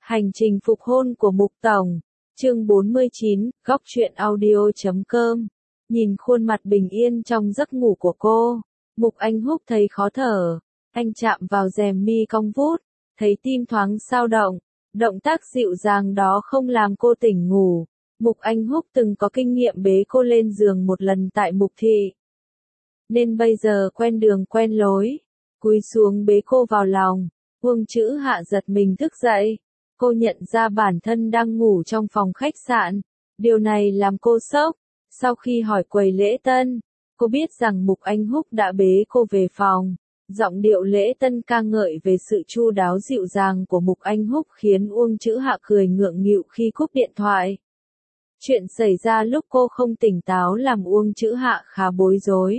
Hành trình phục hôn của Mục Tổng, chương 49, góc truyện audio.com. Nhìn khuôn mặt bình yên trong giấc ngủ của cô, Mục Anh Húc thấy khó thở. Anh chạm vào rèm mi cong vút, thấy tim thoáng xao động. Động tác dịu dàng đó không làm cô tỉnh ngủ. Mục Anh Húc từng có kinh nghiệm bế cô lên giường một lần tại Mục Thị, nên bây giờ quen đường quen lối, cúi xuống bế cô vào lòng. Uông Chữ Hạ giật mình thức dậy. Cô nhận ra bản thân đang ngủ trong phòng khách sạn. Điều này làm cô sốc. Sau khi hỏi quầy lễ tân, cô biết rằng Mục Anh Húc đã bế cô về phòng. Giọng điệu lễ tân ca ngợi về sự chu đáo dịu dàng của Mục Anh Húc khiến Uông Chữ Hạ cười ngượng nghịu khi cúp điện thoại. Chuyện xảy ra lúc cô không tỉnh táo làm Uông Chữ Hạ khá bối rối.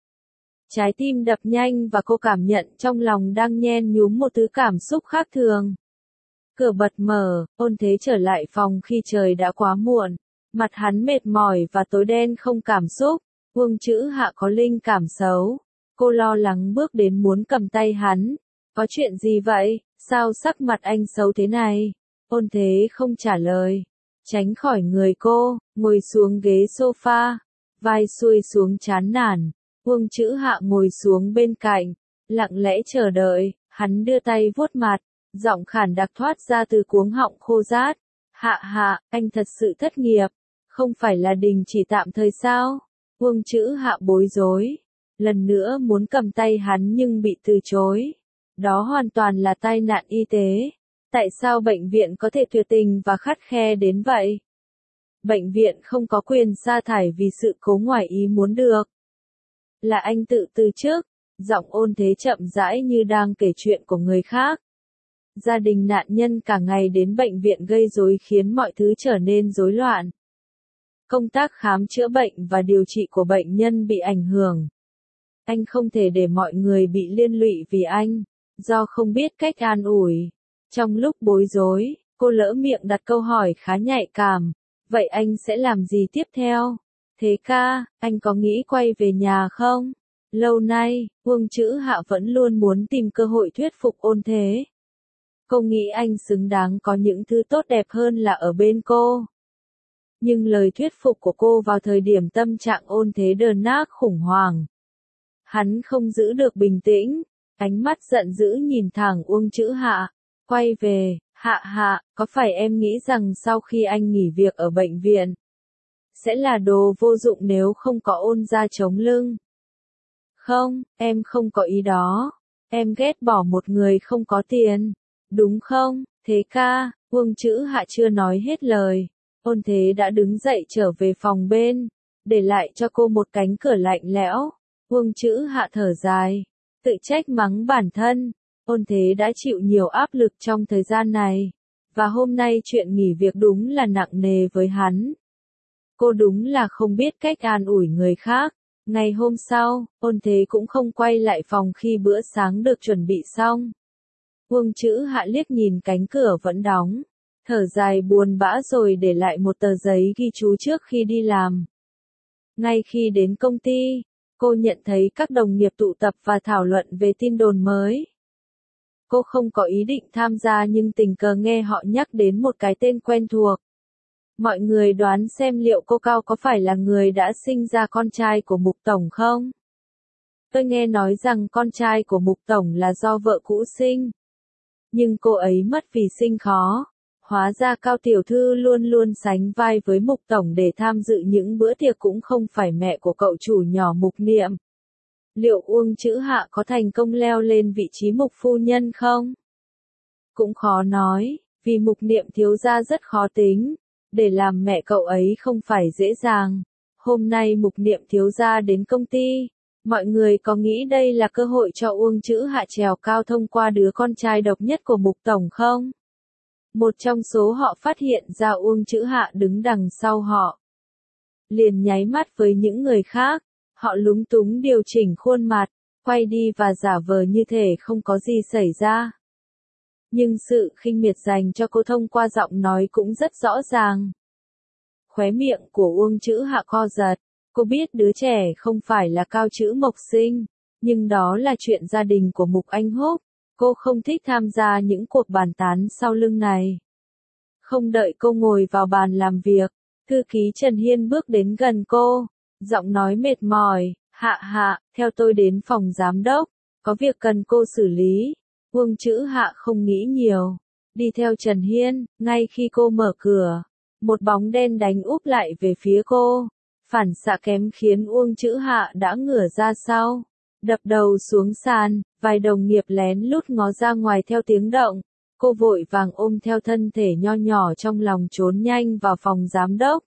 Trái tim đập nhanh và cô cảm nhận trong lòng đang nhen nhúm một thứ cảm xúc khác thường. Cửa bật mở, Ôn Thế trở lại phòng khi trời đã quá muộn. Mặt hắn mệt mỏi và tối đen không cảm xúc. Uông Chữ Hạ có linh cảm xấu. Cô lo lắng bước đến muốn cầm tay hắn. Có chuyện gì vậy? Sao sắc mặt anh xấu thế này? Ôn Thế không trả lời. Tránh khỏi người cô, ngồi xuống ghế sofa. Vai xuôi xuống chán nản. Uông Chữ Hạ ngồi xuống bên cạnh. Lặng lẽ chờ đợi. Hắn đưa tay vuốt mặt. Giọng khản đặc thoát ra từ cuống họng khô rát. Hạ, anh thật sự thất nghiệp. Không phải là đình chỉ tạm thời sao? Uông Chữ Hạ bối rối. Lần nữa muốn cầm tay hắn nhưng bị từ chối. Đó hoàn toàn là tai nạn y tế. Tại sao bệnh viện có thể tuyệt tình và khắt khe đến vậy? Bệnh viện không có quyền sa thải vì sự cố ngoài ý muốn được. Là anh tự từ chức. Giọng Ôn Thế chậm rãi như đang kể chuyện của người khác. Gia đình nạn nhân cả ngày đến bệnh viện gây rối khiến mọi thứ trở nên rối loạn. Công tác khám chữa bệnh và điều trị của bệnh nhân bị ảnh hưởng. Anh không thể để mọi người bị liên lụy vì anh, do không biết cách an ủi. Trong lúc bối rối, cô lỡ miệng đặt câu hỏi khá nhạy cảm. Vậy anh sẽ làm gì tiếp theo? Thế ca, anh có nghĩ quay về nhà không? Lâu nay, Uông Chữ Hạ vẫn luôn muốn tìm cơ hội thuyết phục Ôn Thế. Cô nghĩ anh xứng đáng có những thứ tốt đẹp hơn là ở bên cô. Nhưng lời thuyết phục của cô vào thời điểm tâm trạng Ôn Thế đờn nát khủng hoảng. Hắn không giữ được bình tĩnh, ánh mắt giận dữ nhìn thẳng Uông Chữ Hạ. Quay về, Hạ, có phải em nghĩ rằng sau khi anh nghỉ việc ở bệnh viện, sẽ là đồ vô dụng nếu không có Ôn gia chống lưng? Không, em không có ý đó. Em ghét bỏ một người không có tiền. Đúng không, Thế ca? Uông Chữ Hạ chưa nói hết lời. Ôn Thế đã đứng dậy trở về phòng bên, để lại cho cô một cánh cửa lạnh lẽo. Uông Chữ Hạ thở dài, tự trách mắng bản thân. Ôn Thế đã chịu nhiều áp lực trong thời gian này, và hôm nay chuyện nghỉ việc đúng là nặng nề với hắn. Cô đúng là không biết cách an ủi người khác. Ngày hôm sau, Ôn Thế cũng không quay lại phòng khi bữa sáng được chuẩn bị xong. Uông Chữ Hạ liếc nhìn cánh cửa vẫn đóng, thở dài buồn bã rồi để lại một tờ giấy ghi chú trước khi đi làm. Ngay khi đến công ty, cô nhận thấy các đồng nghiệp tụ tập và thảo luận về tin đồn mới. Cô không có ý định tham gia nhưng tình cờ nghe họ nhắc đến một cái tên quen thuộc. Mọi người đoán xem liệu cô Cao có phải là người đã sinh ra con trai của Mục Tổng không? Tôi nghe nói rằng con trai của Mục Tổng là do vợ cũ sinh. Nhưng cô ấy mất vì sinh khó. Hóa ra Cao tiểu thư luôn luôn sánh vai với Mục Tổng để tham dự những bữa tiệc cũng không phải mẹ của cậu chủ nhỏ Mục Niệm. Liệu Uông Chữ Hạ có thành công leo lên vị trí Mục phu nhân không? Cũng khó nói, vì Mục Niệm thiếu gia rất khó tính. Để làm mẹ cậu ấy không phải dễ dàng. Hôm nay Mục Niệm thiếu gia đến công ty. Mọi người có nghĩ đây là cơ hội cho Uông Chữ Hạ trèo cao thông qua đứa con trai độc nhất của Mục Tổng không? Một trong số họ phát hiện ra Uông Chữ Hạ đứng đằng sau họ. Liền nháy mắt với những người khác. Họ lúng túng điều chỉnh khuôn mặt, quay đi và giả vờ như thể không có gì xảy ra. Nhưng sự khinh miệt dành cho cô thông qua giọng nói cũng rất rõ ràng. Khóe miệng của Uông Chữ Hạ co giật. Cô biết đứa trẻ không phải là Cao Chữ Mộc sinh, nhưng đó là chuyện gia đình của Mục Anh Húc. Cô không thích tham gia những cuộc bàn tán sau lưng này. Không đợi cô ngồi vào bàn làm việc, thư ký Trần Hiên bước đến gần cô, giọng nói mệt mỏi, Hạ Hạ, theo tôi đến phòng giám đốc, có việc cần cô xử lý. Uông Chữ Hạ không nghĩ nhiều, đi theo Trần Hiên, ngay khi cô mở cửa, một bóng đen đánh úp lại về phía cô, phản xạ kém khiến Uông Chữ Hạ đã ngửa ra sau, đập đầu xuống sàn, vài đồng nghiệp lén lút ngó ra ngoài theo tiếng động. Cô vội vàng ôm theo thân thể nho nhỏ trong lòng trốn nhanh vào phòng giám đốc.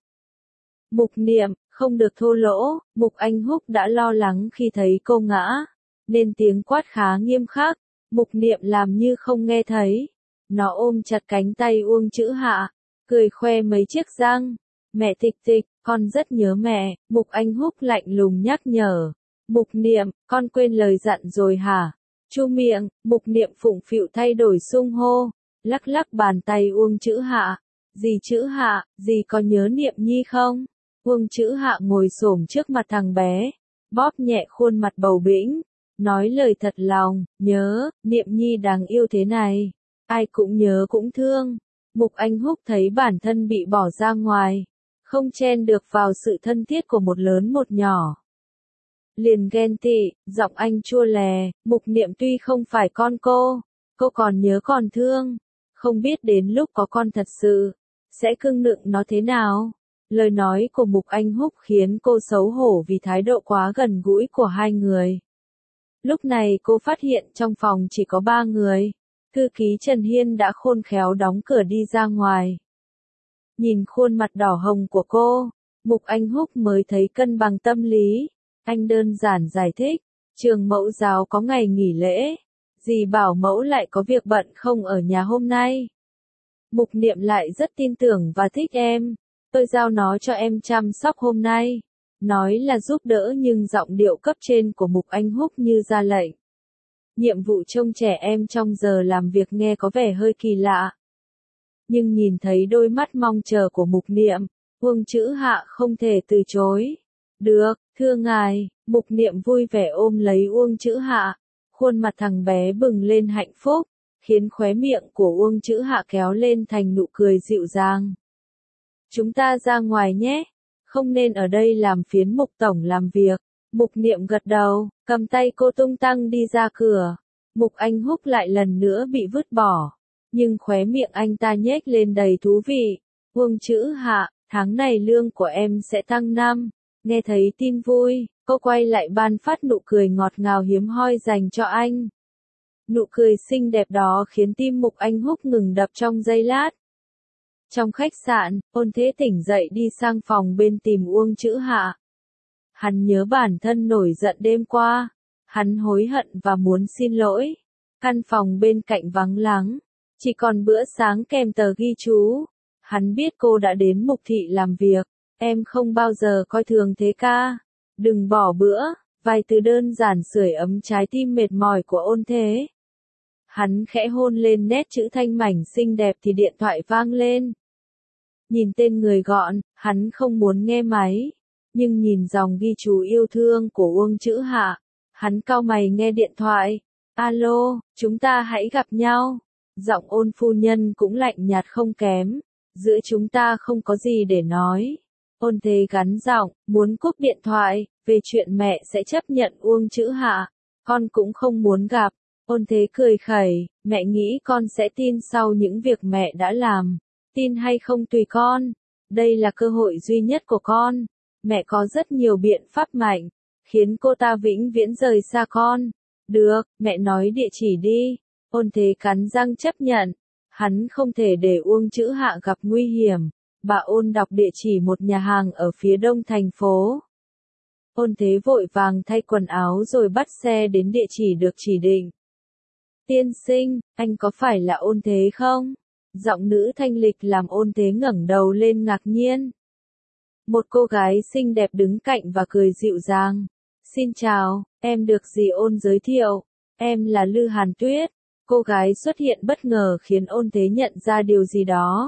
Mục Niệm, không được thô lỗ, Mục Anh Húc đã lo lắng khi thấy cô ngã, nên tiếng quát khá nghiêm khắc. Mục Niệm làm như không nghe thấy. Nó ôm chặt cánh tay Uông Chữ Hạ, cười khoe mấy chiếc răng. Mẹ Tịch Tịch, con rất nhớ mẹ, Mục Anh Húc lạnh lùng nhắc nhở. Mục Niệm, con quên lời dặn rồi hả? Chu miệng, Mục Niệm phụng phịu thay đổi xưng hô, lắc lắc bàn tay Uông Chữ Hạ. Dì Chữ Hạ, dì có nhớ Niệm Nhi không? Uông Chữ Hạ ngồi xổm trước mặt thằng bé, bóp nhẹ khuôn mặt bầu bĩnh, nói lời thật lòng, nhớ, Niệm Nhi đáng yêu thế này, ai cũng nhớ cũng thương. Mục Anh Húc thấy bản thân bị bỏ ra ngoài, không chen được vào sự thân thiết của một lớn một nhỏ. Liền ghen tị, giọng anh chua lè, Mục Niệm tuy không phải con cô còn nhớ còn thương, không biết đến lúc có con thật sự, sẽ cưng nựng nó thế nào. Lời nói của Mục Anh Húc khiến cô xấu hổ vì thái độ quá gần gũi của hai người. Lúc này cô phát hiện trong phòng chỉ có 3 người, thư ký Trần Hiên đã khôn khéo đóng cửa đi ra ngoài. Nhìn khuôn mặt đỏ hồng của cô, Mục Anh Húc mới thấy cân bằng tâm lý. Anh đơn giản giải thích, trường mẫu giáo có ngày nghỉ lễ, dì bảo mẫu lại có việc bận không ở nhà hôm nay. Mục Niệm lại rất tin tưởng và thích em, tôi giao nó cho em chăm sóc hôm nay. Nói là giúp đỡ nhưng giọng điệu cấp trên của Mục Anh Húc như ra lệnh. Nhiệm vụ trông trẻ em trong giờ làm việc nghe có vẻ hơi kỳ lạ. Nhưng nhìn thấy đôi mắt mong chờ của Mục Niệm, Uông Chữ Hạ không thể từ chối. Được, thưa ngài, Mục Niệm vui vẻ ôm lấy Uông Chữ Hạ, khuôn mặt thằng bé bừng lên hạnh phúc, khiến khóe miệng của Uông Chữ Hạ kéo lên thành nụ cười dịu dàng. Chúng ta ra ngoài nhé, không nên ở đây làm phiến Mục tổng làm việc. Mục Niệm gật đầu, cầm tay cô tung tăng đi ra cửa. Mục Anh Húc lại lần nữa bị vứt bỏ, nhưng khóe miệng anh ta nhếch lên đầy thú vị. Uông Chữ Hạ, tháng này lương của em sẽ tăng 5. Nghe thấy tin vui, cô quay lại ban phát nụ cười ngọt ngào hiếm hoi dành cho anh. Nụ cười xinh đẹp đó khiến tim Mục Anh Húc ngừng đập trong giây lát. Trong khách sạn, Ôn Thế tỉnh dậy đi sang phòng bên tìm Uông Chữ Hạ. Hắn nhớ bản thân nổi giận đêm qua. Hắn hối hận và muốn xin lỗi. Căn phòng bên cạnh vắng lắng, chỉ còn bữa sáng kèm tờ ghi chú. Hắn biết cô đã đến Mục thị làm việc. Em không bao giờ coi thường thế ca. Đừng bỏ bữa. Vài từ đơn giản sưởi ấm trái tim mệt mỏi của Ôn Thế. Hắn khẽ hôn lên nét chữ thanh mảnh xinh đẹp thì điện thoại vang lên. Nhìn tên người gọi, hắn không muốn nghe máy. Nhưng nhìn dòng ghi chú yêu thương của Uông Chữ Hạ, hắn cau mày nghe điện thoại. Alo, chúng ta hãy gặp nhau. Giọng Ôn phu nhân cũng lạnh nhạt không kém. Giữa chúng ta không có gì để nói. Ôn Thế gắn giọng, muốn cúp điện thoại, về chuyện mẹ sẽ chấp nhận Uông Chữ Hạ. Con cũng không muốn gặp. Ôn Thế cười khẩy, mẹ nghĩ con sẽ tin sau những việc mẹ đã làm. Tin hay không tùy con. Đây là cơ hội duy nhất của con. Mẹ có rất nhiều biện pháp mạnh, khiến cô ta vĩnh viễn rời xa con. Được, mẹ nói địa chỉ đi. Ôn Thế cắn răng chấp nhận. Hắn không thể để Uông Chữ Hạ gặp nguy hiểm. Bà Ôn đọc địa chỉ một nhà hàng ở phía đông thành phố. Ôn Thế vội vàng thay quần áo rồi bắt xe đến địa chỉ được chỉ định. Tiên sinh, anh có phải là Ôn Thế không? Giọng nữ thanh lịch làm Ôn Thế ngẩng đầu lên ngạc nhiên. Một cô gái xinh đẹp đứng cạnh và cười dịu dàng. Xin chào, em được dì Ôn giới thiệu. Em là Lư Hàn Tuyết. Cô gái xuất hiện bất ngờ khiến Ôn Thế nhận ra điều gì đó.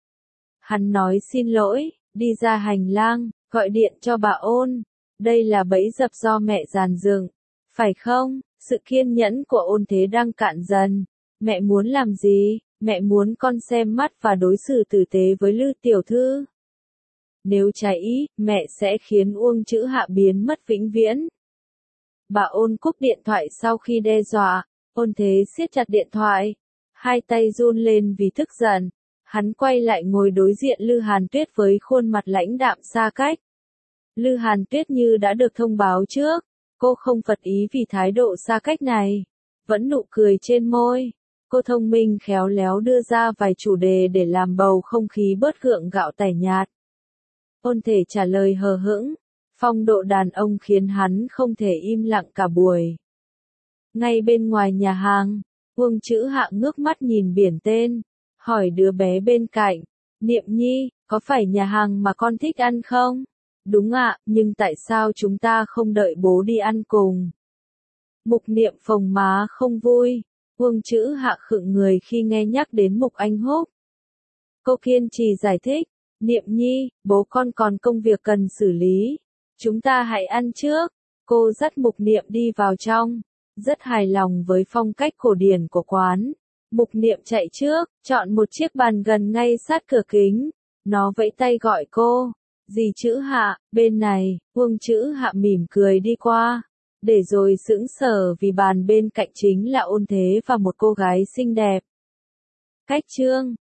Hắn nói xin lỗi, đi ra hành lang, gọi điện cho bà Ôn. Đây là bẫy dập do mẹ dàn dựng. Phải không? Sự kiên nhẫn của Ôn Thế đang cạn dần. Mẹ muốn làm gì? mẹ muốn con xem mắt và đối xử tử tế với Lư tiểu thư. Nếu trái ý, mẹ sẽ khiến Uông Chữ Hạ biến mất vĩnh viễn. Bà Ôn cúp điện thoại sau khi đe dọa, Ôn Thế siết chặt điện thoại, hai tay run lên vì tức giận. Hắn quay lại ngồi đối diện Lư Hàn Tuyết với khuôn mặt lãnh đạm xa cách. Lư Hàn Tuyết như đã được thông báo trước, cô không phật ý vì thái độ xa cách này, vẫn nụ cười trên môi. Cô thông minh khéo léo đưa ra vài chủ đề để làm bầu không khí bớt gượng gạo tẻ nhạt. Ôn Thể trả lời hờ hững, phong độ đàn ông khiến hắn không thể im lặng cả buổi. Ngay bên ngoài nhà hàng, Uông Chữ Hạ ngước mắt nhìn biển tên, hỏi đứa bé bên cạnh, Niệm Nhi, có phải nhà hàng mà con thích ăn không? Đúng ạ, nhưng tại sao chúng ta không đợi bố đi ăn cùng? Mục Niệm phồng má không vui, Uông Chữ Hạ khựng người khi nghe nhắc đến Mục Anh Húc. Cô kiên trì giải thích, Niệm Nhi, bố con còn công việc cần xử lý, chúng ta hãy ăn trước. Cô dắt Mục Niệm đi vào trong, rất hài lòng với phong cách cổ điển của quán. Mục Niệm chạy trước, chọn một chiếc bàn gần ngay sát cửa kính. Nó vẫy tay gọi cô, dì Chữ Hạ, bên này. Uông Chữ Hạ mỉm cười đi qua, để rồi sững sờ vì bàn bên cạnh chính là Ôn Thế và một cô gái xinh đẹp. Cách chương